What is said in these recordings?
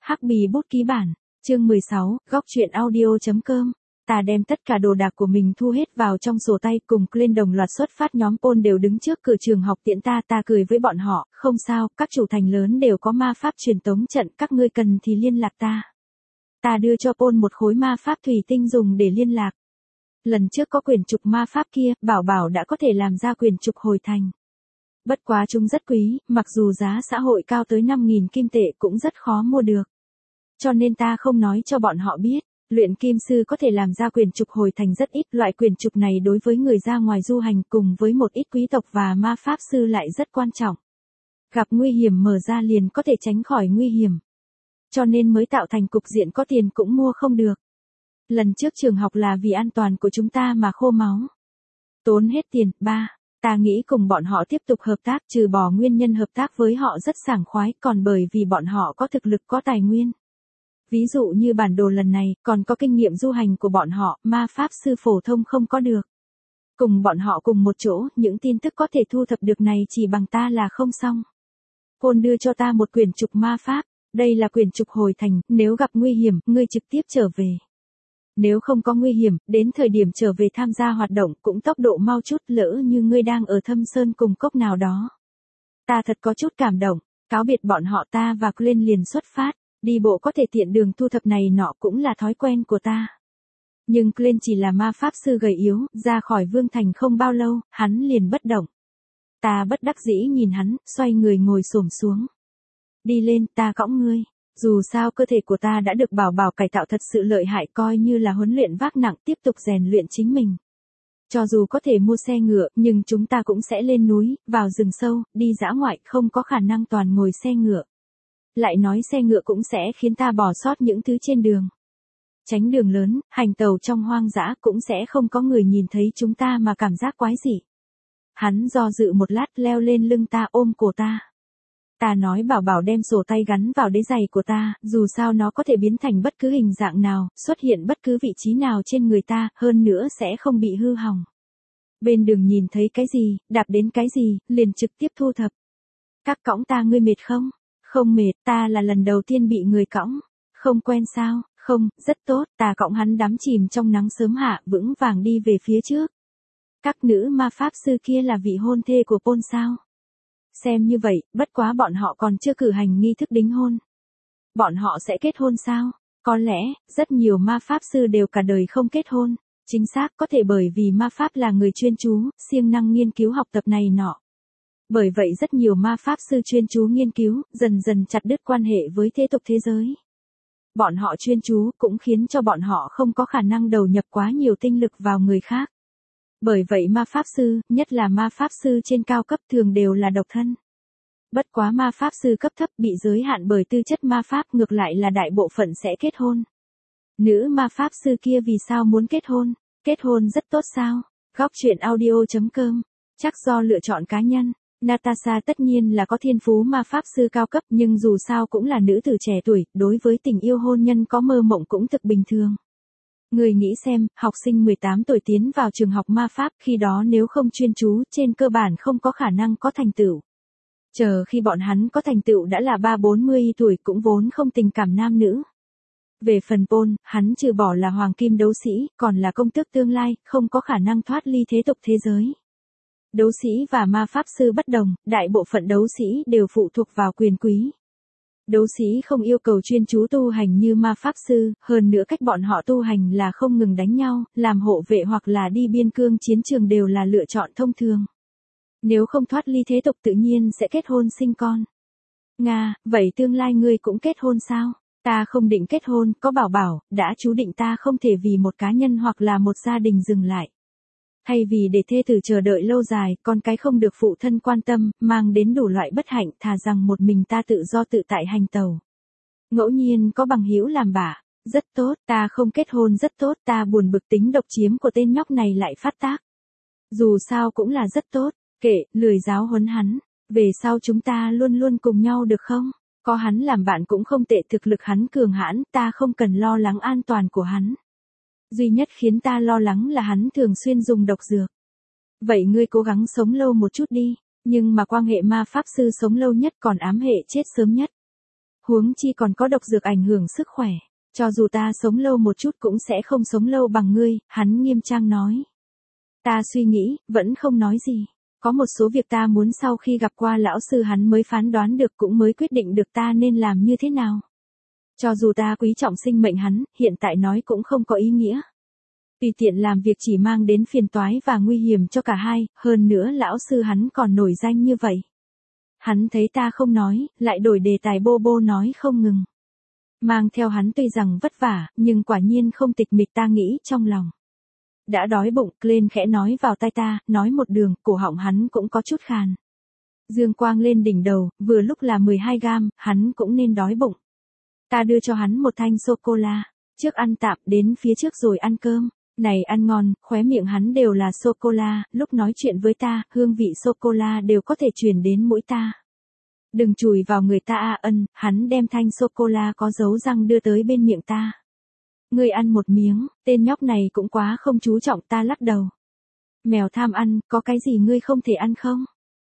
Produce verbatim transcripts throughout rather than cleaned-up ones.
Hắc bì bút ký bản, chương mười sáu, góc truyện audio.com. Ta đem tất cả đồ đạc của mình thu hết vào trong sổ tay, cùng Glenn đồng loạt xuất phát. Nhóm Paul đều đứng trước cửa trường học tiễn ta. Ta cười với bọn họ, không sao, các chủ thành lớn đều có ma pháp truyền tống trận, các ngươi cần thì liên lạc ta. Ta đưa cho Paul một khối ma pháp thủy tinh dùng để liên lạc. Lần trước có quyển trục ma pháp kia, Bảo Bảo đã có thể làm ra quyển trục hồi thành. Bất quá chúng rất quý, mặc dù giá xã hội cao tới năm nghìn kim tệ cũng rất khó mua được. Cho nên ta không nói cho bọn họ biết, luyện kim sư có thể làm ra quyển trục hồi thành rất ít. Loại quyển trục này đối với người ra ngoài du hành cùng với một ít quý tộc và ma pháp sư lại rất quan trọng. Gặp nguy hiểm mở ra liền có thể tránh khỏi nguy hiểm. Cho nên mới tạo thành cục diện có tiền cũng mua không được. Lần trước trường học là vì an toàn của chúng ta mà khô máu. Tốn hết tiền. Ba. Ta nghĩ cùng bọn họ tiếp tục hợp tác, trừ bỏ nguyên nhân hợp tác với họ rất sảng khoái, còn bởi vì bọn họ có thực lực có tài nguyên. Ví dụ như bản đồ lần này, còn có kinh nghiệm du hành của bọn họ, ma pháp sư phổ thông không có được. Cùng bọn họ cùng một chỗ, những tin tức có thể thu thập được này chỉ bằng ta là không xong. Paul đưa cho ta một quyển trục ma pháp, đây là quyển trục hồi thành, nếu gặp nguy hiểm, ngươi trực tiếp trở về. Nếu không có nguy hiểm, đến thời điểm trở về tham gia hoạt động cũng tốc độ mau chút, lỡ như ngươi đang ở thâm sơn cùng cốc nào đó. Ta thật có chút cảm động, cáo biệt bọn họ ta và Glenn liền xuất phát, đi bộ có thể tiện đường thu thập này nọ cũng là thói quen của ta. Nhưng Glenn chỉ là ma pháp sư gầy yếu, ra khỏi vương thành không bao lâu, hắn liền bất động. Ta bất đắc dĩ nhìn hắn, xoay người ngồi xổm xuống. Đi lên, ta cõng ngươi. Dù sao cơ thể của ta đã được Bảo Bảo cải tạo thật sự lợi hại, coi như là huấn luyện vác nặng, tiếp tục rèn luyện chính mình. Cho dù có thể mua xe ngựa, nhưng chúng ta cũng sẽ lên núi, vào rừng sâu, đi dã ngoại, không có khả năng toàn ngồi xe ngựa. Lại nói xe ngựa cũng sẽ khiến ta bỏ sót những thứ trên đường. Tránh đường lớn, hành tàu trong hoang dã cũng sẽ không có người nhìn thấy chúng ta mà cảm giác quái dị. Hắn do dự một lát, leo lên lưng ta, ôm cổ ta. Ta nói Bảo Bảo đem sổ tay gắn vào đế giày của ta, dù sao nó có thể biến thành bất cứ hình dạng nào, xuất hiện bất cứ vị trí nào trên người ta, hơn nữa sẽ không bị hư hỏng. Bên đường nhìn thấy cái gì, đạp đến cái gì, liền trực tiếp thu thập. Các cõng ta, ngươi mệt không? Không mệt, ta là lần đầu tiên bị người cõng. Không quen sao? Không, rất tốt, ta cõng hắn đắm chìm trong nắng sớm hạ, vững vàng đi về phía trước. Các nữ ma pháp sư kia là vị hôn thê của Paul sao? Xem như vậy, bất quá bọn họ còn chưa cử hành nghi thức đính hôn. Bọn họ sẽ kết hôn sao? Có lẽ, rất nhiều ma pháp sư đều cả đời không kết hôn. Chính xác, có thể bởi vì ma pháp là người chuyên chú, siêng năng nghiên cứu học tập này nọ. Bởi vậy rất nhiều ma pháp sư chuyên chú nghiên cứu, dần dần chặt đứt quan hệ với thế tục thế giới. Bọn họ chuyên chú cũng khiến cho bọn họ không có khả năng đầu nhập quá nhiều tinh lực vào người khác. Bởi vậy ma pháp sư, nhất là ma pháp sư trên cao cấp thường đều là độc thân. Bất quá ma pháp sư cấp thấp bị giới hạn bởi tư chất ma pháp, ngược lại là đại bộ phận sẽ kết hôn. Nữ ma pháp sư kia vì sao muốn kết hôn? Kết hôn rất tốt sao? Góc truyện audio.com. Chắc do lựa chọn cá nhân. Natasha tất nhiên là có thiên phú ma pháp sư cao cấp, nhưng dù sao cũng là nữ tử trẻ tuổi, đối với tình yêu hôn nhân có mơ mộng cũng thực bình thường. Người nghĩ xem, học sinh mười tám tuổi tiến vào trường học ma pháp, khi đó nếu không chuyên chú, trên cơ bản không có khả năng có thành tựu. Chờ khi bọn hắn có thành tựu đã là ba bốn mươi tuổi, cũng vốn không tình cảm nam nữ. Về phần Paul, hắn trừ bỏ là hoàng kim đấu sĩ, còn là công tước tương lai, không có khả năng thoát ly thế tục thế giới. Đấu sĩ và ma pháp sư bất đồng, đại bộ phận đấu sĩ đều phụ thuộc vào quyền quý. Đấu sĩ không yêu cầu chuyên chú tu hành như ma pháp sư, hơn nữa cách bọn họ tu hành là không ngừng đánh nhau, làm hộ vệ hoặc là đi biên cương chiến trường đều là lựa chọn thông thường. Nếu không thoát ly thế tục tự nhiên sẽ kết hôn sinh con. Nga, vậy tương lai ngươi cũng kết hôn sao? Ta không định kết hôn, có Bảo Bảo, đã chú định ta không thể vì một cá nhân hoặc là một gia đình dừng lại. Thay vì để thê tử chờ đợi lâu dài, con cái không được phụ thân quan tâm, mang đến đủ loại bất hạnh, thà rằng một mình ta tự do tự tại hành tàu. Ngẫu nhiên có bằng hữu làm bả, rất tốt, ta không kết hôn rất tốt, ta buồn bực tính độc chiếm của tên nhóc này lại phát tác. Dù sao cũng là rất tốt, kệ, lười giáo huấn hắn, về sau chúng ta luôn luôn cùng nhau được không? Có hắn làm bạn cũng không tệ, thực lực hắn cường hãn, ta không cần lo lắng an toàn của hắn. Duy nhất khiến ta lo lắng là hắn thường xuyên dùng độc dược. Vậy ngươi cố gắng sống lâu một chút đi, nhưng mà quan hệ ma pháp sư sống lâu nhất còn ám hệ chết sớm nhất. Huống chi còn có độc dược ảnh hưởng sức khỏe. Cho dù ta sống lâu một chút cũng sẽ không sống lâu bằng ngươi, hắn nghiêm trang nói. Ta suy nghĩ, vẫn không nói gì. Có một số việc ta muốn sau khi gặp qua lão sư hắn mới phán đoán được cũng mới quyết định được ta nên làm như thế nào. Cho dù ta quý trọng sinh mệnh hắn, hiện tại nói cũng không có ý nghĩa. Tùy tiện làm việc chỉ mang đến phiền toái và nguy hiểm cho cả hai, hơn nữa lão sư hắn còn nổi danh như vậy. Hắn thấy ta không nói, lại đổi đề tài bô bô nói không ngừng. Mang theo hắn tuy rằng vất vả, nhưng quả nhiên không tịch mịch ta nghĩ trong lòng. Đã đói bụng, Glenn khẽ nói vào tai ta, nói một đường, cổ họng hắn cũng có chút khàn. Dương quang lên đỉnh đầu, vừa lúc là mười hai gam, hắn cũng nên đói bụng. Ta đưa cho hắn một thanh sô-cô-la. Trước ăn tạm, đến phía trước rồi ăn cơm. Này ăn ngon, khóe miệng hắn đều là sô-cô-la, lúc nói chuyện với ta, hương vị sô-cô-la đều có thể truyền đến mũi ta. Đừng chùi vào người ta à ân, hắn đem thanh sô-cô-la có dấu răng đưa tới bên miệng ta. Ngươi ăn một miếng, tên nhóc này cũng quá không chú trọng, ta lắc đầu. Mèo tham ăn, có cái gì ngươi không thể ăn không?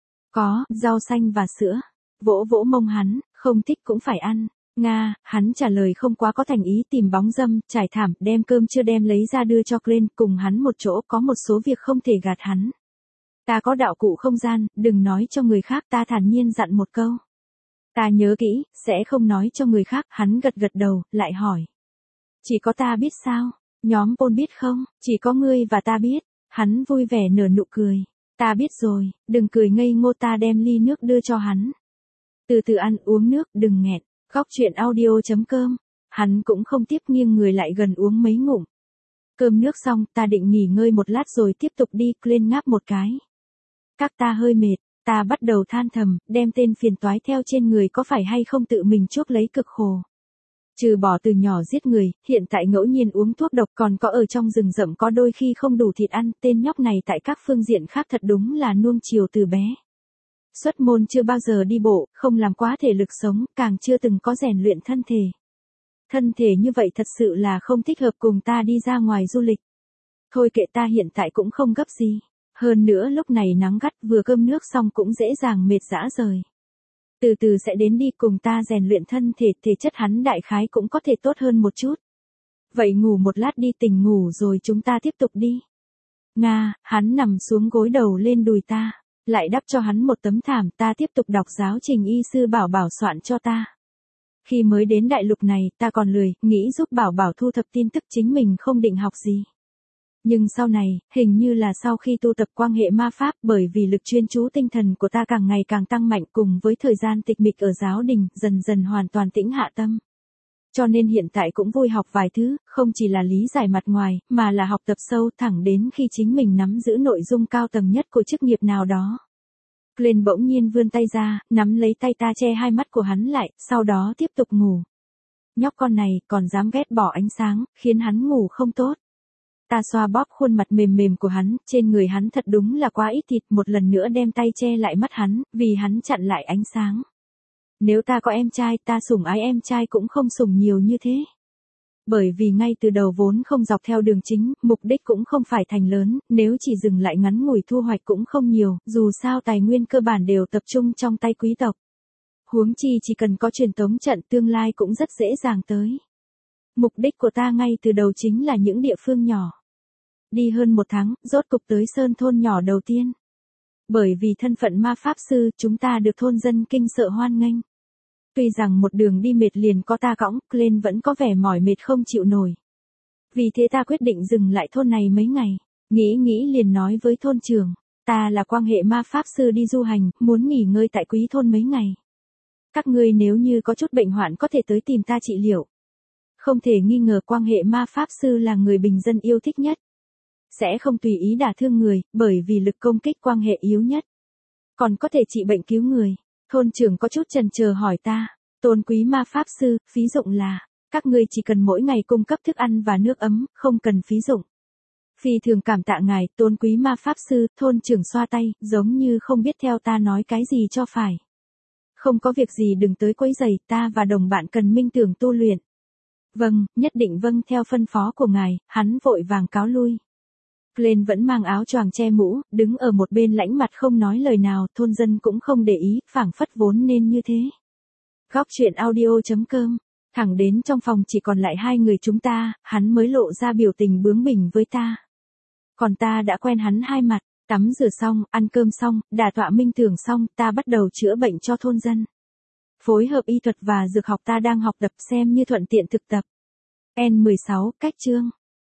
Có, rau xanh và sữa. Vỗ vỗ mông hắn, không thích cũng phải ăn. Nga, hắn trả lời không quá có thành ý, tìm bóng dâm, trải thảm, đem cơm chưa đem lấy ra đưa cho Glenn, cùng hắn một chỗ, có một số việc không thể gạt hắn. Ta có đạo cụ không gian, đừng nói cho người khác, ta thản nhiên dặn một câu. Ta nhớ kỹ, sẽ không nói cho người khác, hắn gật gật đầu, lại hỏi. Chỉ có ta biết sao? Nhóm Paul biết không? Chỉ có ngươi và ta biết. Hắn vui vẻ nở nụ cười. Ta biết rồi, đừng cười ngây ngô, ta đem ly nước đưa cho hắn. Từ từ ăn uống nước, đừng nghẹn. Góc chuyện audio chấm com. Hắn cũng không tiếp, nghiêng người lại gần uống mấy ngụm. Cơm nước xong, ta định nghỉ ngơi một lát rồi tiếp tục đi, Glenn ngáp một cái. Các ta hơi mệt, ta bắt đầu than thầm, đem tên phiền toái theo trên người có phải hay không tự mình chuốc lấy cực khổ. Trừ bỏ từ nhỏ giết người, hiện tại ngẫu nhiên uống thuốc độc, còn có ở trong rừng rậm có đôi khi không đủ thịt ăn, tên nhóc này tại các phương diện khác thật đúng là nuông chiều từ bé. Xuất môn chưa bao giờ đi bộ, không làm quá thể lực sống, càng chưa từng có rèn luyện thân thể. Thân thể như vậy thật sự là không thích hợp cùng ta đi ra ngoài du lịch. Thôi kệ, ta hiện tại cũng không gấp gì. Hơn nữa lúc này nắng gắt, vừa cơm nước xong cũng dễ dàng mệt rã rời. Từ từ sẽ đến, đi cùng ta rèn luyện thân thể, thể chất hắn đại khái cũng có thể tốt hơn một chút. Vậy ngủ một lát đi, tỉnh ngủ rồi chúng ta tiếp tục đi. Nga, hắn nằm xuống gối đầu lên đùi ta, lại đắp cho hắn một tấm thảm, ta tiếp tục đọc giáo trình y sư Bảo Bảo soạn cho ta. Khi mới đến đại lục này, ta còn lười, nghĩ giúp Bảo Bảo thu thập tin tức, chính mình không định học gì. Nhưng sau này, hình như là sau khi tu tập quan hệ ma pháp, bởi vì lực chuyên chú tinh thần của ta càng ngày càng tăng mạnh cùng với thời gian tịch mịch ở giáo đình, dần dần hoàn toàn tĩnh hạ tâm. Cho nên hiện tại cũng vui học vài thứ, không chỉ là lý giải mặt ngoài, mà là học tập sâu thẳng đến khi chính mình nắm giữ nội dung cao tầng nhất của chức nghiệp nào đó. Glenn bỗng nhiên vươn tay ra, nắm lấy tay ta, che hai mắt của hắn lại, sau đó tiếp tục ngủ. Nhóc con này còn dám ghét bỏ ánh sáng, khiến hắn ngủ không tốt. Ta xoa bóp khuôn mặt mềm mềm của hắn, trên người hắn thật đúng là quá ít thịt, một lần nữa đem tay che lại mắt hắn, vì hắn chặn lại ánh sáng. Nếu ta có em trai, ta sủng ái em trai cũng không sủng nhiều như thế. Bởi vì ngay từ đầu vốn không dọc theo đường chính, mục đích cũng không phải thành lớn, nếu chỉ dừng lại ngắn ngủi thu hoạch cũng không nhiều, dù sao tài nguyên cơ bản đều tập trung trong tay quý tộc. Huống chi chỉ cần có truyền tống trận, tương lai cũng rất dễ dàng tới. Mục đích của ta ngay từ đầu chính là những địa phương nhỏ. Đi hơn một tháng, rốt cục tới sơn thôn nhỏ đầu tiên. Bởi vì thân phận ma pháp sư, chúng ta được thôn dân kinh sợ hoan nghênh. Tuy rằng một đường đi mệt liền có ta cõng, Glenn vẫn có vẻ mỏi mệt không chịu nổi. Vì thế ta quyết định dừng lại thôn này mấy ngày. Nghĩ nghĩ liền nói với thôn trưởng, ta là quan hệ ma pháp sư đi du hành, muốn nghỉ ngơi tại quý thôn mấy ngày. Các ngươi nếu như có chút bệnh hoạn có thể tới tìm ta trị liệu. Không thể nghi ngờ quan hệ ma pháp sư là người bình dân yêu thích nhất. Sẽ không tùy ý đả thương người, bởi vì lực công kích quan hệ yếu nhất. Còn có thể trị bệnh cứu người. Thôn trưởng có chút chần chờ hỏi ta, tôn quý ma pháp sư, phí dụng là, các ngươi chỉ cần mỗi ngày cung cấp thức ăn và nước ấm, không cần phí dụng. Phi thường cảm tạ ngài, tôn quý ma pháp sư, thôn trưởng xoa tay, giống như không biết theo ta nói cái gì cho phải. Không có việc gì đừng tới quấy rầy, ta và đồng bạn cần minh tưởng tu luyện. Vâng, nhất định vâng theo phân phó của ngài, hắn vội vàng cáo lui. Glenn vẫn mang áo choàng che mũ, đứng ở một bên lãnh mặt không nói lời nào, thôn dân cũng không để ý, phảng phất vốn nên như thế. Góc chuyện audio chấm com. Thẳng đến trong phòng chỉ còn lại hai người chúng ta, hắn mới lộ ra biểu tình bướng bỉnh với ta. Còn ta đã quen hắn hai mặt, tắm rửa xong, ăn cơm xong, đả tọa minh tưởng xong, ta bắt đầu chữa bệnh cho thôn dân. Phối hợp y thuật và dược học ta đang học tập xem như thuận tiện thực tập. N mười sáu, cách chương.